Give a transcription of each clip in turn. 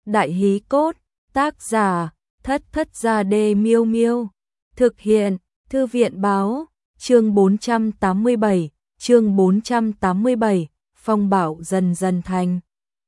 Đại hí cốt, tác giả, Thất Thất Gia Đê Miêu Miêu. Thực hiện, Thư viện Báo, chương 487, phong bạo dần dần thành.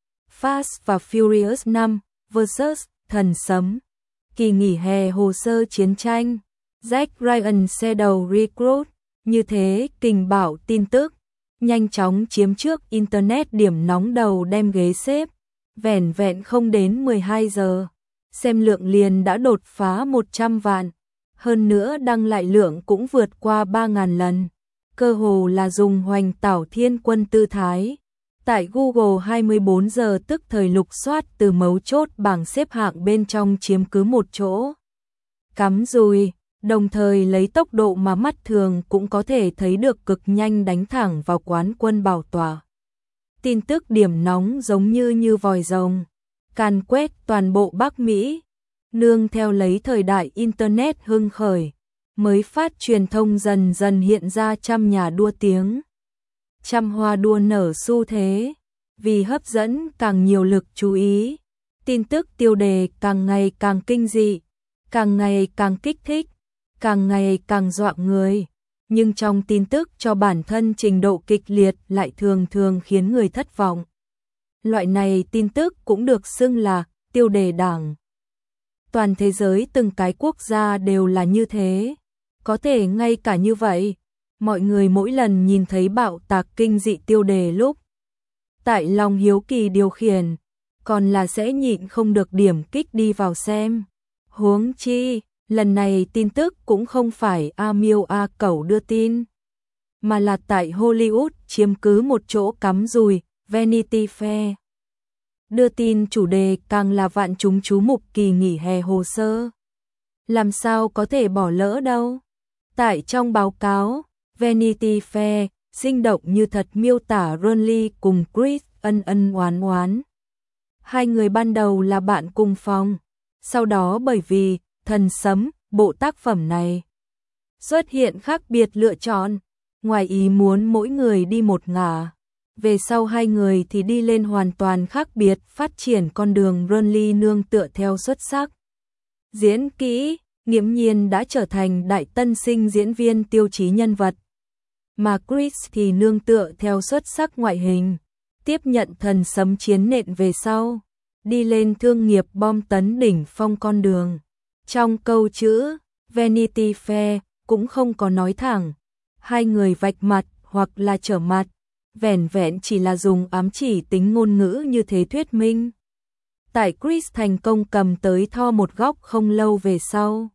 Fast và Furious 5 vs. Thần Sấm. Kỳ nghỉ hè hồ sơ chiến tranh. Jack Ryan Shadow Recruit. Như thế, kình bạo tin tức. Nhanh chóng chiếm trước Internet điểm nóng đầu đem ghế xếp. Vẻn vẹn không đến 12 giờ. Xem lượng liền đã đột phá 100 vạn. Hơn nữa đăng lại lượng cũng vượt qua 3.000 lần. Cơ hồ là dùng hoành tảo thiên quân tư thái. Tại Google 24 giờ tức thời lục soát từ mấu chốt bảng xếp hạng bên trong chiếm cứ một chỗ. Cắm dùi, đồng thời lấy tốc độ mà mắt thường cũng có thể thấy được cực nhanh đánh thẳng vào quán quân bảo tọa. Tin tức điểm nóng giống như vòi rồng, càn quét toàn bộ Bắc Mỹ. Nương theo lấy thời đại Internet hưng khởi, mới phát truyền thông dần dần hiện ra trăm nhà đua tiếng. Trăm hoa đua nở xu thế, vì hấp dẫn càng nhiều lực chú ý. Tin tức tiêu đề càng ngày càng kinh dị, càng ngày càng kích thích, càng ngày càng dọa người. Nhưng trong tin tức cho bản thân trình độ kịch liệt lại thường thường khiến người thất vọng. Loại này tin tức cũng được xưng là tiêu đề đảng. Toàn thế giới từng cái quốc gia đều là như thế. Có thể ngay cả như vậy, mọi người mỗi lần nhìn thấy bạo tạc kinh dị tiêu đề lúc tại lòng hiếu kỳ điều khiển, còn là sẽ nhịn không được điểm kích đi vào xem. Huống chi, lần này tin tức cũng không phải A Miêu A Cẩu đưa tin, mà là tại Hollywood chiếm cứ một chỗ cắm dùi, Vanity Fair. Đưa tin chủ đề càng là vạn chúng chú mục kỳ nghỉ hè hồ sơ. Làm sao có thể bỏ lỡ đâu. Tại trong báo cáo, Vanity Fair, sinh động như thật miêu tả Ron Lee cùng Chris ân oán oán. Hai người ban đầu là bạn cùng phòng, sau đó bởi vì Thần Sấm, bộ tác phẩm này xuất hiện khác biệt lựa chọn, ngoài ý muốn mỗi người đi một ngả. Về sau hai người thì đi lên hoàn toàn khác biệt, phát triển con đường. Ron Lee nương tựa theo xuất sắc diễn kỹ, nghiễm nhiên đã trở thành đại tân sinh diễn viên tiêu chí nhân vật. Mà Chris thì nương tựa theo xuất sắc ngoại hình, tiếp nhận Thần Sấm chiến nện về sau, đi lên thương nghiệp bom tấn đỉnh phong con đường. Trong câu chữ Vanity Fair cũng không có nói thẳng, hai người vạch mặt hoặc là trở mặt, vẻn vẹn chỉ là dùng ám chỉ tính ngôn ngữ như thế thuyết minh. Tại Chris thành công cầm tới Thor một góc không lâu về sau,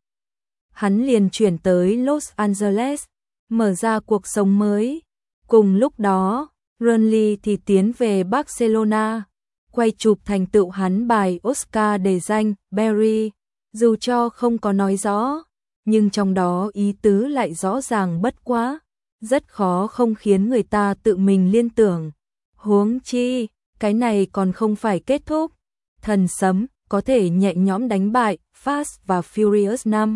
hắn liền chuyển tới Los Angeles, mở ra cuộc sống mới. Cùng lúc đó, Ron Lee thì tiến về Barcelona, quay chụp thành tựu hắn bài Oscar đề danh Barry. Dù cho không có nói rõ, nhưng trong đó ý tứ lại rõ ràng bất quá, rất khó không khiến người ta tự mình liên tưởng. Huống chi, cái này còn không phải kết thúc. Thần Sấm có thể nhẹ nhõm đánh bại Fast và Furious 5.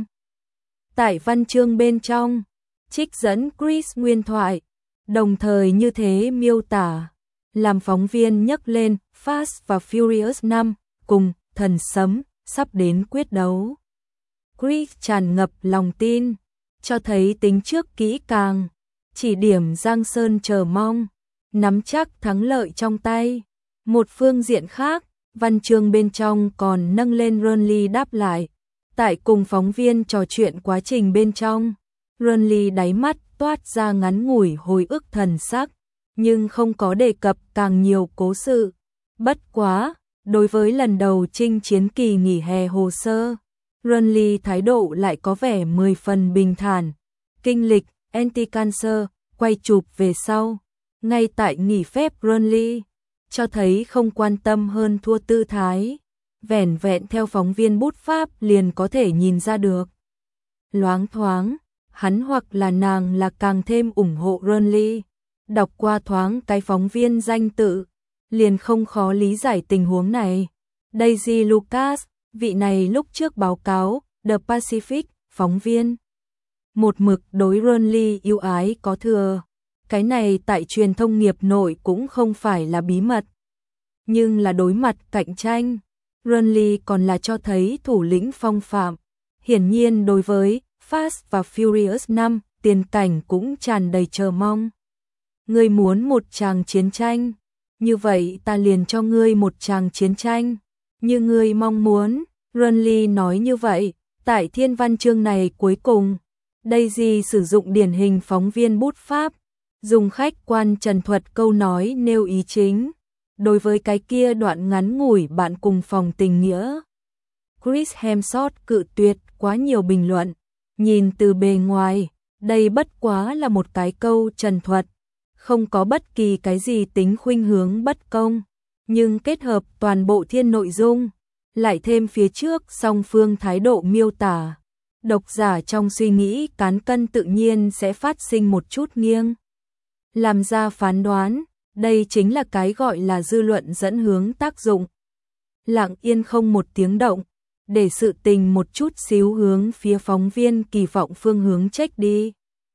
Tại văn chương bên trong, trích dẫn Chris nguyên thoại, đồng thời như thế miêu tả, làm phóng viên nhắc lên Fast và Furious 5 cùng Thần Sấm sắp đến quyết đấu. Chris tràn ngập lòng tin, cho thấy tính trước kỹ càng, chỉ điểm Giang Sơn chờ mong, nắm chắc thắng lợi trong tay. Một phương diện khác, văn chương bên trong còn nâng lên Ron Lee đáp lại. Tại cùng phóng viên trò chuyện quá trình bên trong, Ron Lee đáy mắt toát ra ngắn ngủi hồi ức thần sắc, nhưng không có đề cập càng nhiều cố sự. Bất quá, đối với lần đầu chinh chiến kỳ nghỉ hè hồ sơ, Ron Lee thái độ lại có vẻ 10 phần bình thản. Kinh lịch Anti-Cancer quay chụp về sau, ngay tại nghỉ phép Ron Lee cho thấy không quan tâm hơn thua tư thái, vẻn vẹn theo phóng viên bút pháp liền có thể nhìn ra được. Loáng thoáng, hắn hoặc là nàng là càng thêm ủng hộ Ron Lee. Đọc qua thoáng cái phóng viên danh tự, liền không khó lý giải tình huống này. Daisy Lucas, vị này lúc trước báo cáo The Pacific, phóng viên một mực đối Ron Lee yêu ái có thừa. Cái này tại truyền thông nghiệp nội cũng không phải là bí mật. Nhưng là đối mặt cạnh tranh, Renly còn là cho thấy thủ lĩnh phong phạm. Hiển nhiên đối với Fast và Furious 5, tiền cảnh cũng tràn đầy chờ mong. Ngươi muốn một tràng chiến tranh, như vậy ta liền cho ngươi một tràng chiến tranh, như ngươi mong muốn. Renly nói như vậy, tại thiên văn chương này cuối cùng, Daisy sử dụng điển hình phóng viên bút pháp, dùng khách quan trần thuật câu nói nêu ý chính. Đối với cái kia đoạn ngắn ngủi bạn cùng phòng tình nghĩa, Chris Hemsworth cự tuyệt quá nhiều bình luận. Nhìn từ bề ngoài, đây bất quá là một cái câu trần thuật, không có bất kỳ cái gì tính khuynh hướng bất công, nhưng kết hợp toàn bộ thiên nội dung, lại thêm phía trước song phương thái độ miêu tả, độc giả trong suy nghĩ cán cân tự nhiên sẽ phát sinh một chút nghiêng. Làm ra phán đoán, đây chính là cái gọi là dư luận dẫn hướng tác dụng. Lặng yên không một tiếng động, để sự tình một chút xíu hướng phía phóng viên kỳ vọng phương hướng trách đi.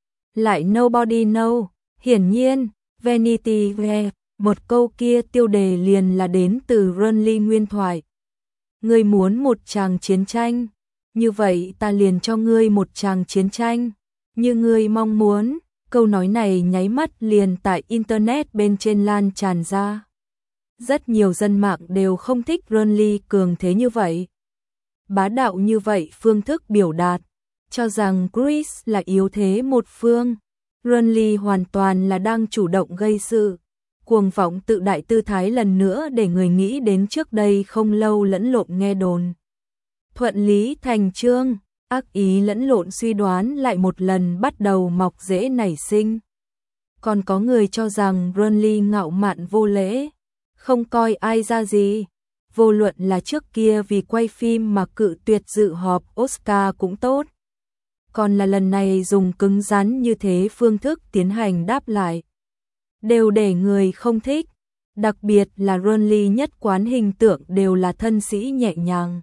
Lại nobody know, hiển nhiên, Vanity Fair, một câu kia tiêu đề liền là đến từ Renly nguyên thoại. Ngươi muốn một tràng chiến tranh, như vậy ta liền cho ngươi một tràng chiến tranh, như ngươi mong muốn. Câu nói này nháy mắt liền tại Internet bên trên lan tràn ra. Rất nhiều dân mạng đều không thích Renly cường thế như vậy, bá đạo như vậy phương thức biểu đạt, cho rằng Chris là yếu thế một phương. Renly hoàn toàn là đang chủ động gây sự, cuồng vọng tự đại tư thái lần nữa để người nghĩ đến trước đây không lâu lẫn lộn nghe đồn. Thuận lý thành chương, ác ý lẫn lộn suy đoán lại một lần bắt đầu mọc rễ nảy sinh. Còn có người cho rằng Renly ngạo mạn vô lễ, không coi ai ra gì. Vô luận là trước kia vì quay phim mà cự tuyệt dự họp Oscar cũng tốt, còn là lần này dùng cứng rắn như thế phương thức tiến hành đáp lại, đều để người không thích. Đặc biệt là Renly nhất quán hình tượng đều là thân sĩ nhẹ nhàng,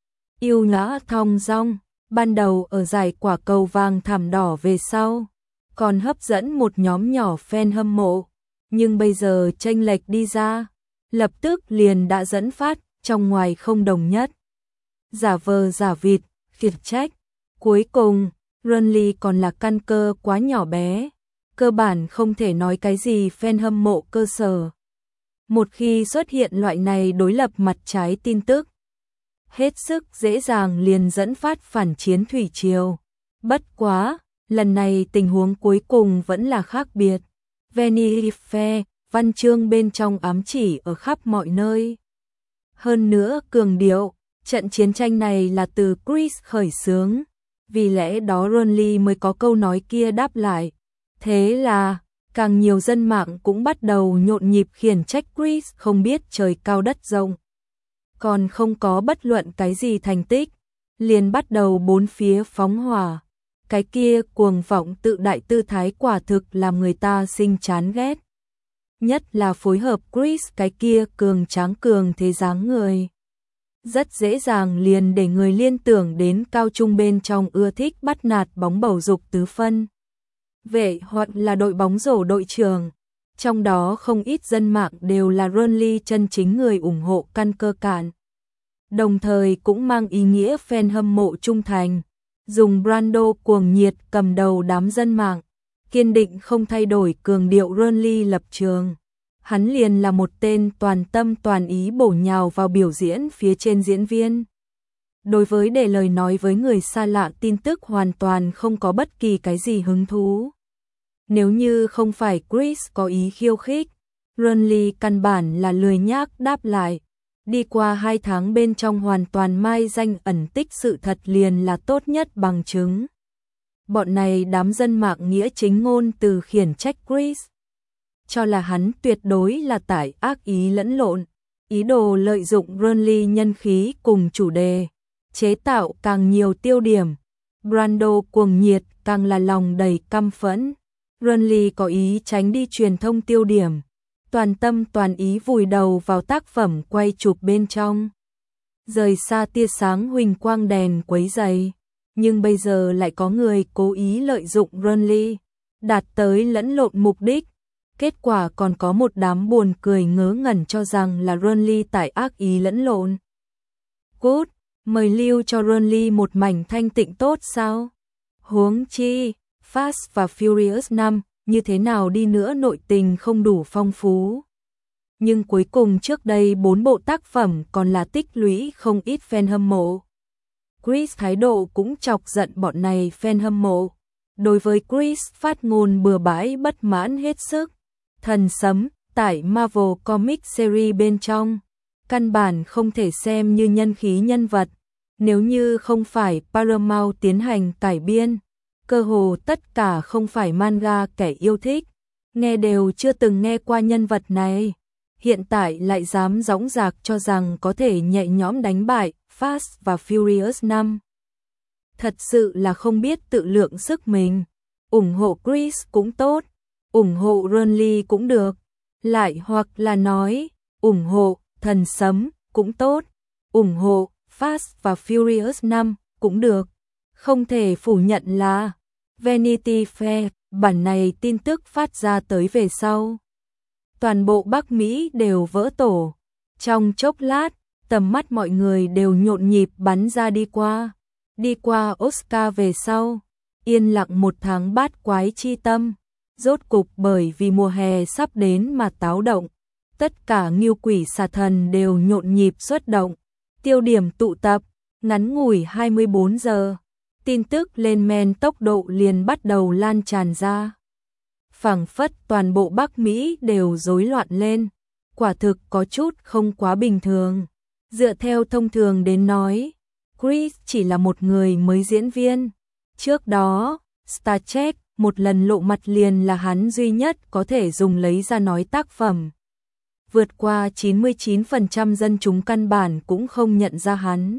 yêu nhã thong dong. Ban đầu ở giải quả cầu vàng thảm đỏ về sau, còn hấp dẫn một nhóm nhỏ fan hâm mộ, nhưng bây giờ chênh lệch đi ra, lập tức liền đã dẫn phát trong ngoài không đồng nhất. Giả vờ giả vịt, khiển trách. Cuối cùng, Renly còn là căn cơ quá nhỏ bé, cơ bản không thể nói cái gì fan hâm mộ cơ sở. Một khi xuất hiện loại này đối lập mặt trái tin tức, hết sức dễ dàng liền dẫn phát phản chiến thủy triều. Bất quá, lần này tình huống cuối cùng vẫn là khác biệt. Vanity Fair, văn chương bên trong ám chỉ ở khắp mọi nơi. Hơn nữa cường điệu, trận chiến tranh này là từ Chris khởi xướng, vì lẽ đó Renly mới có câu nói kia đáp lại. Thế là, càng nhiều dân mạng cũng bắt đầu nhộn nhịp khiển trách Chris không biết trời cao đất rộng. Còn không có bất luận cái gì thành tích, liền bắt đầu bốn phía phóng hỏa. Cái kia cuồng vọng tự đại tư thái quả thực làm người ta sinh chán ghét. Nhất là phối hợp Chris cái kia cường tráng cường thế dáng người. Rất dễ dàng liền để người liên tưởng đến cao trung bên trong ưa thích bắt nạt bóng bầu dục tứ phân vệ hoặc là đội bóng rổ đội trưởng. Trong đó không ít dân mạng đều là Renly chân chính người ủng hộ căn cơ cạn. Đồng thời cũng mang ý nghĩa fan hâm mộ trung thành, dùng Brando cuồng nhiệt cầm đầu đám dân mạng, kiên định không thay đổi cường điệu Renly lập trường. Hắn liền là một tên toàn tâm toàn ý bổ nhào vào biểu diễn phía trên diễn viên. Đối với để lời nói với người xa lạ tin tức hoàn toàn không có bất kỳ cái gì hứng thú. Nếu như không phải Chris có ý khiêu khích, Renly căn bản là lười nhác đáp lại. Đi qua 2 tháng bên trong hoàn toàn mai danh ẩn tích sự thật liền là tốt nhất bằng chứng. Bọn này đám dân mạng nghĩa chính ngôn từ khiển trách Chris, cho là hắn tuyệt đối là tải ác ý lẫn lộn, ý đồ lợi dụng Renly nhân khí cùng chủ đề, chế tạo càng nhiều tiêu điểm. Brando cuồng nhiệt càng là lòng đầy căm phẫn. Renly có ý tránh đi truyền thông tiêu điểm, toàn tâm toàn ý vùi đầu vào tác phẩm quay chụp bên trong, rời xa tia sáng huỳnh quang đèn quấy rầy. Nhưng bây giờ lại có người cố ý lợi dụng Renly, đạt tới lẫn lộn mục đích. Kết quả còn có một đám buồn cười ngớ ngẩn cho rằng là Renly tải ác ý lẫn lộn. Cút, mời lưu cho Ronly một mảnh thanh tịnh tốt sao? Huống chi, Fast và Furious 5, như thế nào đi nữa nội tình không đủ phong phú. Nhưng cuối cùng trước đây 4 bộ tác phẩm còn là tích lũy không ít fan hâm mộ. Chris thái độ cũng chọc giận bọn này fan hâm mộ. Đối với Chris phát ngôn bừa bãi bất mãn hết sức. Thần sấm, tại Marvel Comics series bên trong, căn bản không thể xem như nhân khí nhân vật. Nếu như không phải Paramount tiến hành cải biên, cơ hồ tất cả không phải manga kẻ yêu thích, nghe đều chưa từng nghe qua nhân vật này. Hiện tại lại dám dõng dạc cho rằng có thể nhẹ nhõm đánh bại Fast và Furious 5. Thật sự là không biết tự lượng sức mình. Ủng hộ Chris cũng tốt, ủng hộ Ronly cũng được, lại hoặc là nói, ủng hộ thần sấm cũng tốt, ủng hộ Fast và Furious 5 cũng được. Không thể phủ nhận là Vanity Fair, bản này tin tức phát ra tới về sau. Toàn bộ Bắc Mỹ đều vỡ tổ. Trong chốc lát, tầm mắt mọi người đều nhộn nhịp bắn ra đi qua. Đi qua Oscar về sau, yên lặng một tháng bát quái chi tâm. Rốt cục bởi vì mùa hè sắp đến mà táo động. Tất cả ngưu quỷ xà thần đều nhộn nhịp xuất động. Tiêu điểm tụ tập, ngắn ngủi 24 giờ. Tin tức lên men tốc độ liền bắt đầu lan tràn ra. Phảng phất toàn bộ Bắc Mỹ đều rối loạn lên. Quả thực có chút không quá bình thường. Dựa theo thông thường đến nói, Chris chỉ là một người mới diễn viên. Trước đó, Star Trek một lần lộ mặt liền là hắn duy nhất có thể dùng lấy ra nói tác phẩm. Vượt qua 99% dân chúng căn bản cũng không nhận ra hắn.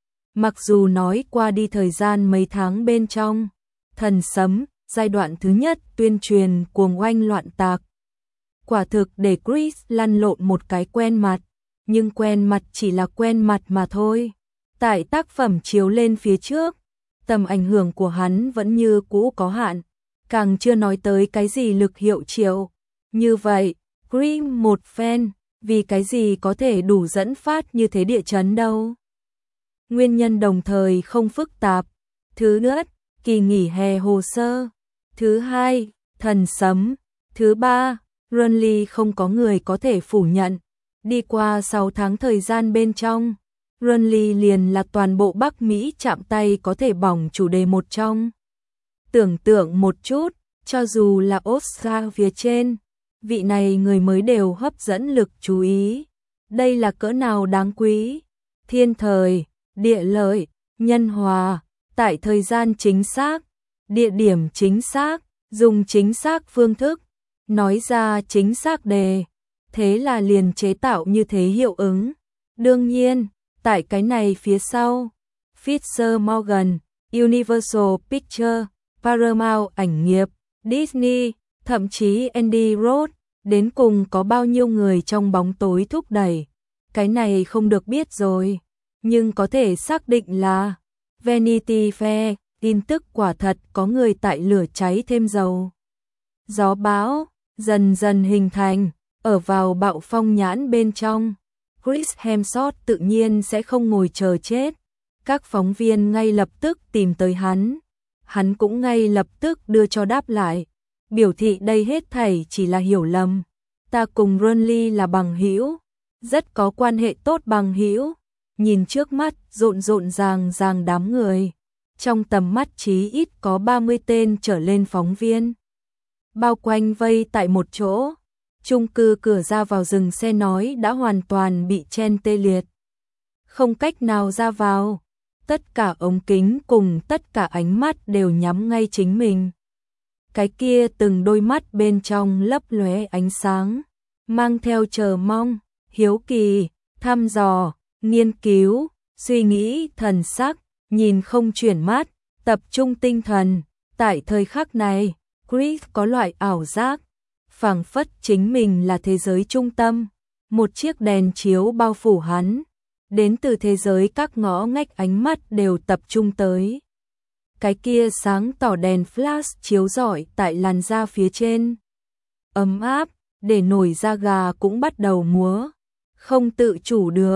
Mặc dù nói qua đi thời gian mấy tháng bên trong, thần sấm, giai đoạn thứ nhất tuyên truyền cuồng oanh loạn tạc. Quả thực để Chris lăn lộn một cái quen mặt, nhưng quen mặt chỉ là quen mặt mà thôi. Tại tác phẩm chiếu lên phía trước, tầm ảnh hưởng của hắn vẫn như cũ có hạn, càng chưa nói tới cái gì lực hiệu triệu. Như vậy, Cream một fan, vì cái gì có thể đủ dẫn phát như thế địa chấn đâu. Nguyên nhân đồng thời không phức tạp. Thứ nhất, kỳ nghỉ hè hồ sơ. Thứ hai, thần sấm. Thứ ba, Ronly không có người có thể phủ nhận. Đi qua 6 tháng thời gian bên trong, Ronly liền là toàn bộ Bắc Mỹ chạm tay có thể bỏng chủ đề một trong. Tưởng tượng một chút, cho dù là Oscar phía trên, vị này người mới đều hấp dẫn lực chú ý. Đây là cỡ nào đáng quý. Thiên thời, địa lợi, nhân hòa, tại thời gian chính xác, địa điểm chính xác, dùng chính xác phương thức, nói ra chính xác đề. Thế là liền chế tạo như thế hiệu ứng. Đương nhiên, tại cái này phía sau, Fisher Morgan, Universal Pictures, Paramount ảnh nghiệp, Disney, thậm chí Andy Roth, đến cùng có bao nhiêu người trong bóng tối thúc đẩy. Cái này không được biết rồi, nhưng có thể xác định là Vanity Fair, tin tức quả thật có người tại lửa cháy thêm dầu. Gió bão dần dần hình thành, ở vào bạo phong nhãn bên trong. Chris Hemsworth tự nhiên sẽ không ngồi chờ chết. Các phóng viên ngay lập tức tìm tới hắn. Hắn cũng ngay lập tức đưa cho đáp lại. Biểu thị đây hết thảy chỉ là hiểu lầm. Ta cùng Ronly là bằng hữu, rất có quan hệ tốt bằng hữu. Nhìn trước mắt rộn rộn ràng ràng đám người. Trong tầm mắt chí ít có 30 tên trở lên phóng viên. Bao quanh vây tại một chỗ. Chung cư cửa ra vào dừng xe nói đã hoàn toàn bị chen tê liệt. Không cách nào ra vào. Tất cả ống kính cùng tất cả ánh mắt đều nhắm ngay chính mình. Cái kia từng đôi mắt bên trong lấp lóe ánh sáng, mang theo chờ mong, hiếu kỳ, thăm dò, nghiên cứu, suy nghĩ thần sắc, nhìn không chuyển mắt, tập trung tinh thần. Tại thời khắc này, Chris có loại ảo giác, phảng phất chính mình là thế giới trung tâm. Một chiếc đèn chiếu bao phủ hắn, đến từ thế giới các ngõ ngách ánh mắt đều tập trung tới. Cái kia sáng tỏ đèn flash chiếu rọi tại làn da phía trên. Ấm áp, để nổi da gà cũng bắt đầu múa. Không tự chủ được,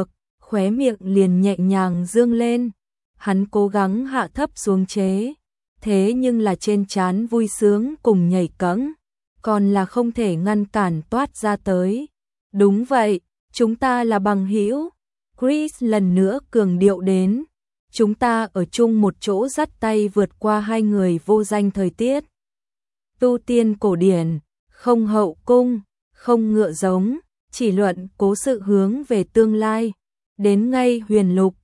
khóe miệng liền nhẹ nhàng dương lên. Hắn cố gắng hạ thấp xuống chế, thế nhưng là trên trán vui sướng cùng nhảy cẫng, còn là không thể ngăn cản toát ra tới. Đúng vậy, chúng ta là bằng hữu. Chris lần nữa cường điệu đến. Chúng ta ở chung một chỗ dắt tay vượt qua hai người vô danh thời tiết. Tu tiên cổ điển, không hậu cung, không ngựa giống, chỉ luận cố sự hướng về tương lai. Đến ngay huyền lục,